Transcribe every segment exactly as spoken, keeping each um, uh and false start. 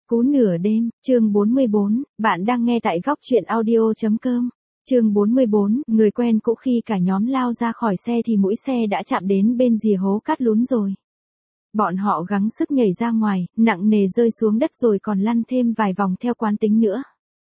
Cú nửa đêm, chương bốn mươi bốn, bạn đang nghe tại góc truyện audio.com. Chương bốn mươi bốn, người quen cũ. Khi cả nhóm lao ra khỏi xe thì mũi xe đã chạm đến bên rìa hố cát lún rồi. Bọn họ gắng sức nhảy ra ngoài, nặng nề rơi xuống đất rồi còn lăn thêm vài vòng theo quán tính nữa.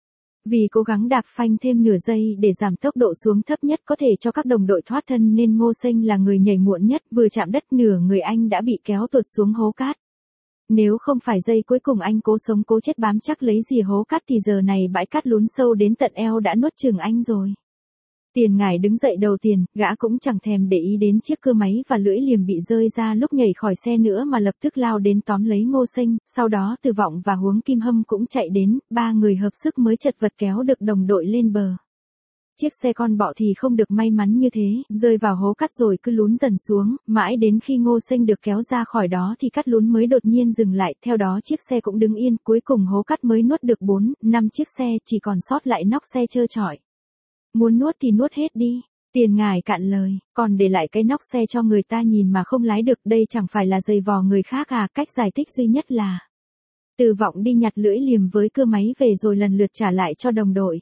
Vì cố gắng đạp phanh thêm nửa giây để giảm tốc độ xuống thấp nhất có thể cho các đồng đội thoát thân nên Ngô Sinh là người nhảy muộn nhất, vừa chạm đất nửa người anh đã bị kéo tuột xuống hố cát. Nếu không phải giây cuối cùng anh cố sống cố chết bám chắc lấy rìa hố cát thì giờ này bãi cát lún sâu đến tận eo đã nuốt chửng anh rồi. Tiền Ngải đứng dậy đầu tiên, gã cũng chẳng thèm để ý đến chiếc cưa máy và lưỡi liềm bị rơi ra lúc nhảy khỏi xe nữa mà lập tức lao đến tóm lấy Ngô Sinh, sau đó Từ Vọng và Huống Kim Hâm cũng chạy đến, ba người hợp sức mới chật vật kéo được đồng đội lên bờ. Chiếc xe con bọ thì không được may mắn như thế, rơi vào hố cát rồi cứ lún dần xuống, mãi đến khi Ngô Sinh được kéo ra khỏi đó thì cát lún mới đột nhiên dừng lại, theo đó chiếc xe cũng đứng yên, cuối cùng hố cát mới nuốt được bốn, năm chiếc xe, chỉ còn sót lại nóc xe trơ trọi. Muốn nuốt thì nuốt hết đi, Tiền Ngải cạn lời, còn để lại cái nóc xe cho người ta nhìn mà không lái được, đây chẳng phải là giày vò người khác à? Cách giải thích duy nhất là Từ Vọng đi nhặt lưỡi liềm với cưa máy về rồi lần lượt trả lại cho đồng đội.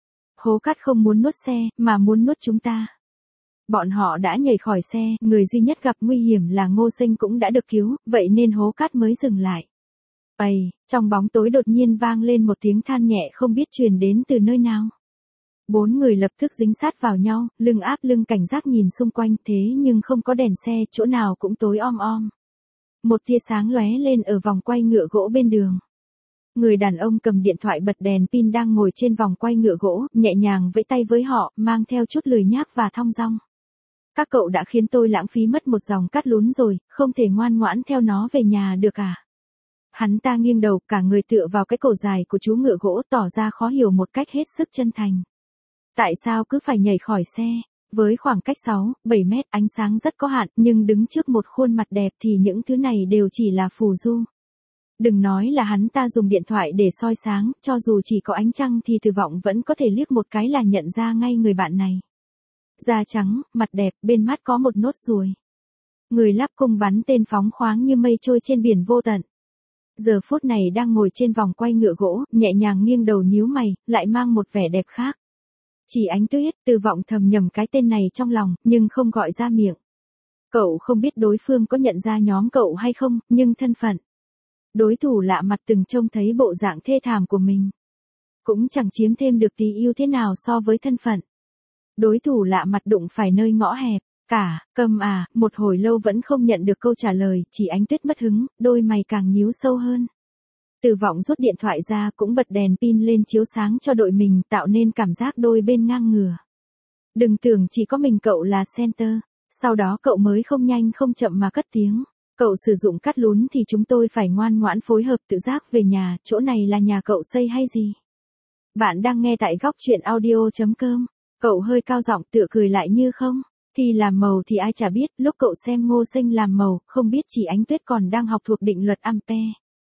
Hố cát không muốn nuốt xe, mà muốn nuốt chúng ta. Bọn họ đã nhảy khỏi xe, người duy nhất gặp nguy hiểm là Ngô Sinh cũng đã được cứu, vậy nên hố cát mới dừng lại. Ây, trong bóng tối đột nhiên vang lên một tiếng than nhẹ không biết truyền đến từ nơi nào. Bốn người lập tức dính sát vào nhau, lưng áp lưng cảnh giác nhìn xung quanh, thế nhưng không có đèn xe, chỗ nào cũng tối om om. Một tia sáng lóe lên ở vòng quay ngựa gỗ bên đường. Người đàn ông cầm điện thoại bật đèn pin đang ngồi trên vòng quay ngựa gỗ, nhẹ nhàng vẫy tay với họ, mang theo chút lười nhác và thong dong. Các cậu đã khiến tôi lãng phí mất một dòng cát lún rồi, không thể ngoan ngoãn theo nó về nhà được à? Hắn ta nghiêng đầu, cả người tựa vào cái cổ dài của chú ngựa gỗ, tỏ ra khó hiểu một cách hết sức chân thành. Tại sao cứ phải nhảy khỏi xe? Với khoảng cách sáu, bảy mét, ánh sáng rất có hạn, nhưng đứng trước một khuôn mặt đẹp thì những thứ này đều chỉ là phù du. Đừng nói là hắn ta dùng điện thoại để soi sáng, cho dù chỉ có ánh trăng thì Từ Vọng vẫn có thể liếc một cái là nhận ra ngay người bạn này. Da trắng, mặt đẹp, bên mắt có một nốt ruồi. Người lắp cung bắn tên phóng khoáng như mây trôi trên biển vô tận. Giờ phút này đang ngồi trên vòng quay ngựa gỗ, nhẹ nhàng nghiêng đầu nhíu mày, lại mang một vẻ đẹp khác. Chỉ Ánh Tuyết. Từ Vọng thầm nhầm cái tên này trong lòng, nhưng không gọi ra miệng. Cậu không biết đối phương có nhận ra nhóm cậu hay không, nhưng thân phận. Đối thủ lạ mặt từng trông thấy bộ dạng thê thảm của mình. Cũng chẳng chiếm thêm được tí ưu thế nào so với thân phận. Đối thủ lạ mặt đụng phải nơi ngõ hẹp. Cả, cầm à, một hồi lâu vẫn không nhận được câu trả lời, Chỉ Ánh Tuyết mất hứng, đôi mày càng nhíu sâu hơn. Từ Vọng rút điện thoại ra cũng bật đèn pin lên chiếu sáng cho đội mình, tạo nên cảm giác đôi bên ngang ngửa. Đừng tưởng chỉ có mình cậu là center, sau đó cậu mới không nhanh không chậm mà cất tiếng. Cậu sử dụng cát lún thì chúng tôi phải ngoan ngoãn phối hợp tự giác về nhà, chỗ này là nhà cậu xây hay gì? Bạn đang nghe tại góc truyện audio.com. Cậu hơi cao giọng tựa cười lại như không. Thì làm màu thì ai chả biết, lúc cậu xem Ngô Sinh làm màu, không biết Chỉ Ánh Tuyết còn đang học thuộc định luật Ampere.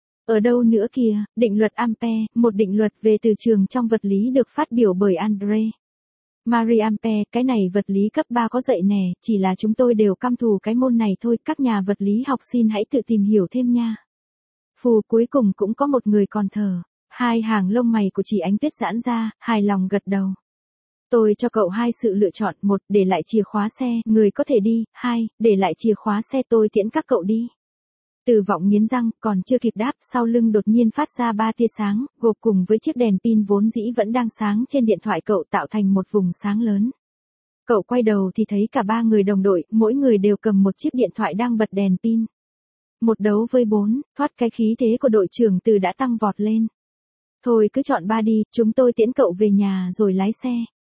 Ở đâu nữa kìa, định luật Ampere, một định luật về từ trường trong vật lý được phát biểu bởi André Marie Ampere, cái này vật lý cấp ba có dạy nè, chỉ là chúng tôi đều căm thù cái môn này thôi, các nhà vật lý học xin hãy tự tìm hiểu thêm nha. Phù cuối cùng cũng có một người còn thở, hai hàng lông mày của Chỉ Ánh Tuyết giãn ra, hài lòng gật đầu. Tôi cho cậu hai sự lựa chọn, một, để lại chìa khóa xe, người có thể đi, hai, để lại chìa khóa xe tôi tiễn các cậu đi. Từ Vọng nghiến răng, còn chưa kịp đáp, sau lưng đột nhiên phát ra ba tia sáng, gộp cùng với chiếc đèn pin vốn dĩ vẫn đang sáng trên điện thoại cậu tạo thành một vùng sáng lớn. Cậu quay đầu thì thấy cả ba người đồng đội, mỗi người đều cầm một chiếc điện thoại đang bật đèn pin. Một đấu với bốn, thoát cái khí thế của đội trưởng Từ đã tăng vọt lên. Thôi cứ chọn ba đi, chúng tôi tiễn cậu về nhà rồi lái xe.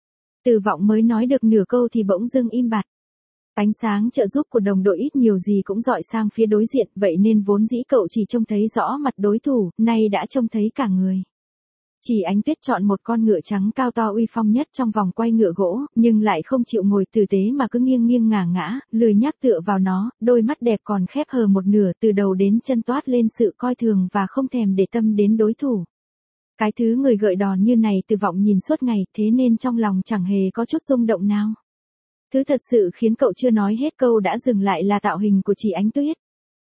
Từ Vọng mới nói được nửa câu thì bỗng dưng im bặt. Ánh sáng trợ giúp của đồng đội ít nhiều gì cũng dọi sang phía đối diện, vậy nên vốn dĩ cậu chỉ trông thấy rõ mặt đối thủ, nay đã trông thấy cả người. Chỉ Ánh Tuyết chọn một con ngựa trắng cao to uy phong nhất trong vòng quay ngựa gỗ, nhưng lại không chịu ngồi tử tế mà cứ nghiêng nghiêng ngả ngã, lười nhác tựa vào nó, đôi mắt đẹp còn khép hờ một nửa, từ đầu đến chân toát lên sự coi thường và không thèm để tâm đến đối thủ. Cái thứ người gợi đòn như này Từ Vọng nhìn suốt ngày, thế nên trong lòng chẳng hề có chút rung động nào. Thứ thật sự khiến cậu chưa nói hết câu đã dừng lại là tạo hình của Chỉ Ánh Tuyết.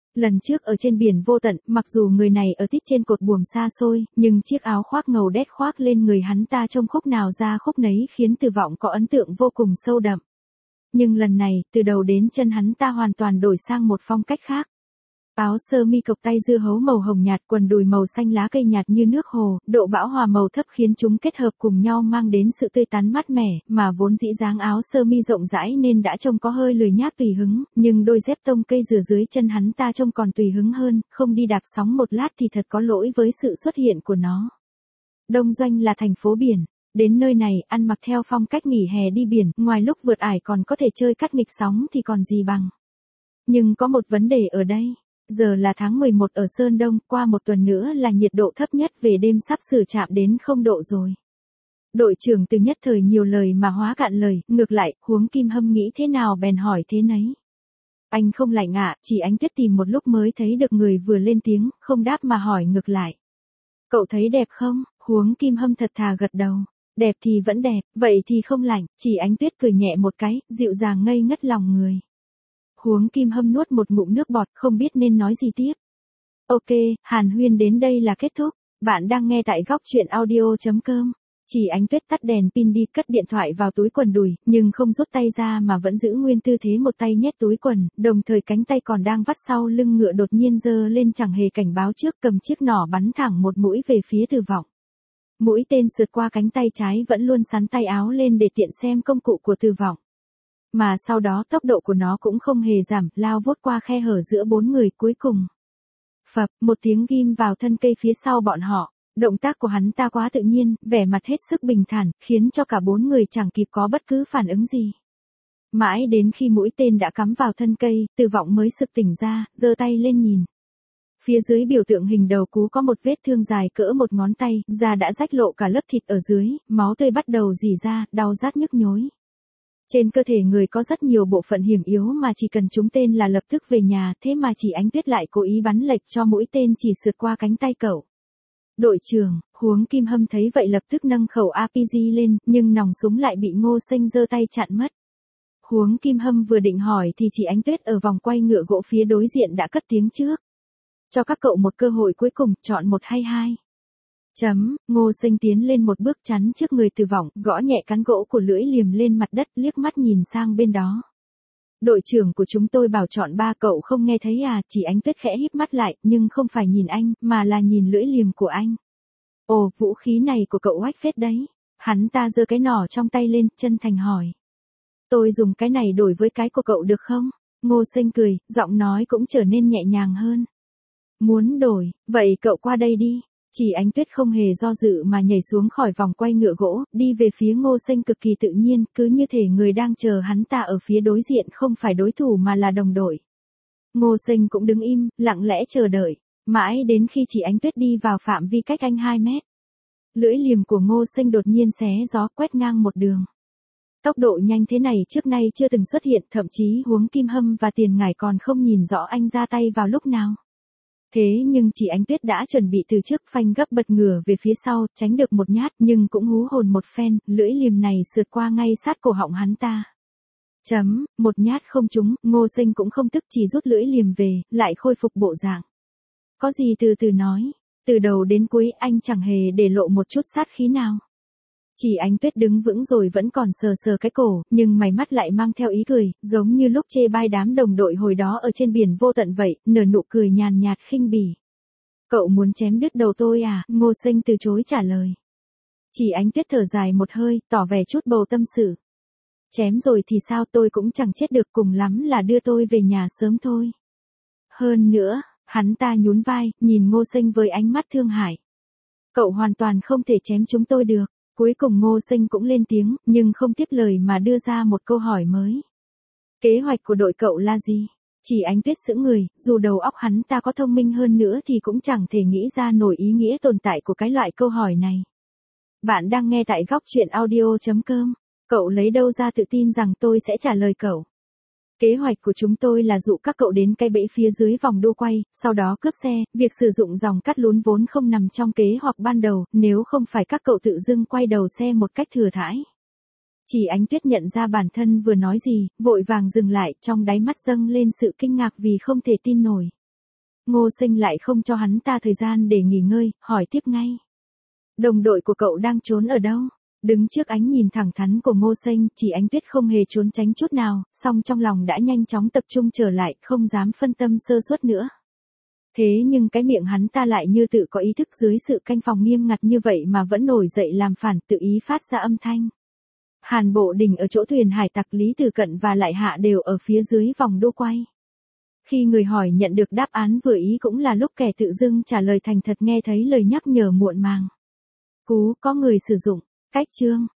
Lần trước ở trên biển vô tận, mặc dù người này ở tít trên cột buồm xa xôi, nhưng chiếc áo khoác ngầu đét khoác lên người hắn ta trông khúc nào ra khúc nấy khiến Từ Vọng có ấn tượng vô cùng sâu đậm. Nhưng lần này, từ đầu đến chân hắn ta hoàn toàn đổi sang một phong cách khác. Áo sơ mi cộc tay dưa hấu màu hồng nhạt, quần đùi màu xanh lá cây nhạt như nước hồ, độ bão hòa màu thấp khiến chúng kết hợp cùng nhau mang đến sự tươi tắn mát mẻ, mà vốn dĩ dáng áo sơ mi rộng rãi nên đã trông có hơi lười nhác tùy hứng, nhưng đôi dép tông cây dừa dưới chân hắn ta trông còn tùy hứng hơn, không đi đạp sóng một lát thì thật có lỗi với sự xuất hiện của nó. Đông Doanh là thành phố biển. Đến nơi này, ăn mặc theo phong cách nghỉ hè đi biển, ngoài lúc vượt ải còn có thể chơi cắt nghịch sóng thì còn gì bằng. Nhưng có một vấn đề ở đây. Giờ là tháng mười một ở Sơn Đông, qua một tuần nữa là nhiệt độ thấp nhất về đêm sắp sửa chạm đến không độ rồi. Đội trưởng Từ nhất thời nhiều lời mà hóa cạn lời, ngược lại, Huống Kim Hâm nghĩ thế nào bèn hỏi thế nấy. Anh không lạnh ạ, chỉ Ánh Tuyết tìm một lúc mới thấy được người vừa lên tiếng, không đáp mà hỏi ngược lại. Cậu thấy đẹp không? Huống Kim Hâm thật thà gật đầu. Đẹp thì vẫn đẹp, vậy thì không lạnh, chỉ Ánh Tuyết cười nhẹ một cái, dịu dàng ngây ngất lòng người. Huống Kim Hâm nuốt một ngụm nước bọt, không biết nên nói gì tiếp. Ok, Hàn Huyên đến đây là kết thúc. Bạn đang nghe tại góc truyện audio chấm com. Chỉ Ánh Tuyết tắt đèn pin đi, cất điện thoại vào túi quần đùi, nhưng không rút tay ra mà vẫn giữ nguyên tư thế một tay nhét túi quần, đồng thời cánh tay còn đang vắt sau lưng ngựa đột nhiên giơ lên chẳng hề cảnh báo trước, cầm chiếc nỏ bắn thẳng một mũi về phía Từ Vọng. Mũi tên sượt qua cánh tay trái vẫn luôn sắn tay áo lên để tiện xem công cụ của Từ Vọng. Mà sau đó tốc độ của nó cũng không hề giảm, lao vút qua khe hở giữa bốn người cuối cùng. Phập, một tiếng ghim vào thân cây phía sau bọn họ. Động tác của hắn ta quá tự nhiên, vẻ mặt hết sức bình thản, khiến cho cả bốn người chẳng kịp có bất cứ phản ứng gì. Mãi đến khi mũi tên đã cắm vào thân cây, Từ Vọng mới sực tỉnh ra, giơ tay lên nhìn. Phía dưới biểu tượng hình đầu cú có một vết thương dài cỡ một ngón tay, da đã rách lộ cả lớp thịt ở dưới, máu tươi bắt đầu rỉ ra, đau rát nhức nhối. Trên cơ thể người có rất nhiều bộ phận hiểm yếu mà chỉ cần trúng tên là lập tức về nhà, thế mà chỉ Ánh Tuyết lại cố ý bắn lệch cho mũi tên chỉ sượt qua cánh tay cậu. Đội trưởng, Huống Kim Hâm thấy vậy lập tức nâng khẩu a pê giê lên, nhưng nòng súng lại bị Ngô Sinh giơ tay chặn mất. Huống Kim Hâm vừa định hỏi thì chỉ Ánh Tuyết ở vòng quay ngựa gỗ phía đối diện đã cất tiếng trước. Cho các cậu một cơ hội cuối cùng, chọn một hay hai. Chấm, Ngô Sinh tiến lên một bước chắn trước người Từ Vọng, gõ nhẹ cán gỗ của lưỡi liềm lên mặt đất, liếc mắt nhìn sang bên đó. Đội trưởng của chúng tôi bảo chọn ba, cậu không nghe thấy à? Chỉ Ánh Tuyết khẽ híp mắt lại, nhưng không phải nhìn anh, mà là nhìn lưỡi liềm của anh. Ồ, vũ khí này của cậu oách phết đấy. Hắn ta giơ cái nỏ trong tay lên, chân thành hỏi. Tôi dùng cái này đổi với cái của cậu được không? Ngô Sinh cười, giọng nói cũng trở nên nhẹ nhàng hơn. Muốn đổi, vậy cậu qua đây đi. Chỉ Ánh Tuyết không hề do dự mà nhảy xuống khỏi vòng quay ngựa gỗ, đi về phía Ngô Sinh cực kỳ tự nhiên, cứ như thể người đang chờ hắn ta ở phía đối diện không phải đối thủ mà là đồng đội. Ngô Sinh cũng đứng im, lặng lẽ chờ đợi, mãi đến khi Chỉ Ánh Tuyết đi vào phạm vi cách anh hai mét. Lưỡi liềm của Ngô Sinh đột nhiên xé gió quét ngang một đường. Tốc độ nhanh thế này trước nay chưa từng xuất hiện, thậm chí Huống Kim Hâm và Tiền Ngải còn không nhìn rõ anh ra tay vào lúc nào. Thế nhưng Chỉ Ánh Tuyết đã chuẩn bị từ trước, phanh gấp bật ngửa về phía sau, tránh được một nhát nhưng cũng hú hồn một phen, lưỡi liềm này sượt qua ngay sát cổ họng hắn ta. Chấm, một nhát không trúng, Ngô Sinh cũng không tức, chỉ rút lưỡi liềm về, lại khôi phục bộ dạng. Có gì từ từ nói, từ đầu đến cuối anh chẳng hề để lộ một chút sát khí nào. Chỉ Ánh Tuyết đứng vững rồi vẫn còn sờ sờ cái cổ, nhưng mày mắt lại mang theo ý cười, giống như lúc chê bai đám đồng đội hồi đó ở trên biển vô tận vậy, nở nụ cười nhàn nhạt khinh bỉ. Cậu muốn chém đứt đầu tôi à? Ngô Sinh từ chối trả lời. Chỉ Ánh Tuyết thở dài một hơi, tỏ vẻ chút bầu tâm sự. Chém rồi thì sao, tôi cũng chẳng chết được, cùng lắm là đưa tôi về nhà sớm thôi. Hơn nữa, hắn ta nhún vai, nhìn Ngô Sinh với ánh mắt thương hại. Cậu hoàn toàn không thể chém chúng tôi được. Cuối cùng Ngô Sinh cũng lên tiếng, nhưng không tiếp lời mà đưa ra một câu hỏi mới. Kế hoạch của đội cậu là gì? Chỉ Ánh Tuyết sững người, dù đầu óc hắn ta có thông minh hơn nữa thì cũng chẳng thể nghĩ ra nổi ý nghĩa tồn tại của cái loại câu hỏi này. Bạn đang nghe tại góc truyện audio chấm com. Cậu lấy đâu ra tự tin rằng tôi sẽ trả lời cậu? Kế hoạch của chúng tôi là dụ các cậu đến cái bẫy phía dưới vòng đua quay, sau đó cướp xe, việc sử dụng dòng cắt lún vốn không nằm trong kế hoạch ban đầu, nếu không phải các cậu tự dưng quay đầu xe một cách thừa thãi. Chỉ Ánh Tuyết nhận ra bản thân vừa nói gì, vội vàng dừng lại, trong đáy mắt dâng lên sự kinh ngạc vì không thể tin nổi. Ngô Sinh lại không cho hắn ta thời gian để nghỉ ngơi, hỏi tiếp ngay. Đồng đội của cậu đang trốn ở đâu? Đứng trước ánh nhìn thẳng thắn của Ngô Sinh, Chỉ Ánh Tuyết không hề trốn tránh chút nào, song trong lòng đã nhanh chóng tập trung trở lại, không dám phân tâm sơ suất nữa. Thế nhưng cái miệng hắn ta lại như tự có ý thức dưới sự canh phòng nghiêm ngặt như vậy mà vẫn nổi dậy làm phản, tự ý phát ra âm thanh. Hàn Bộ Đình ở chỗ thuyền hải tặc Lý Tử Cận và Lại Hạ đều ở phía dưới vòng đô quay. Khi người hỏi nhận được đáp án vừa ý cũng là lúc kẻ tự dưng trả lời thành thật nghe thấy lời nhắc nhở muộn màng. Cú, có người sử dụng. Cách chương.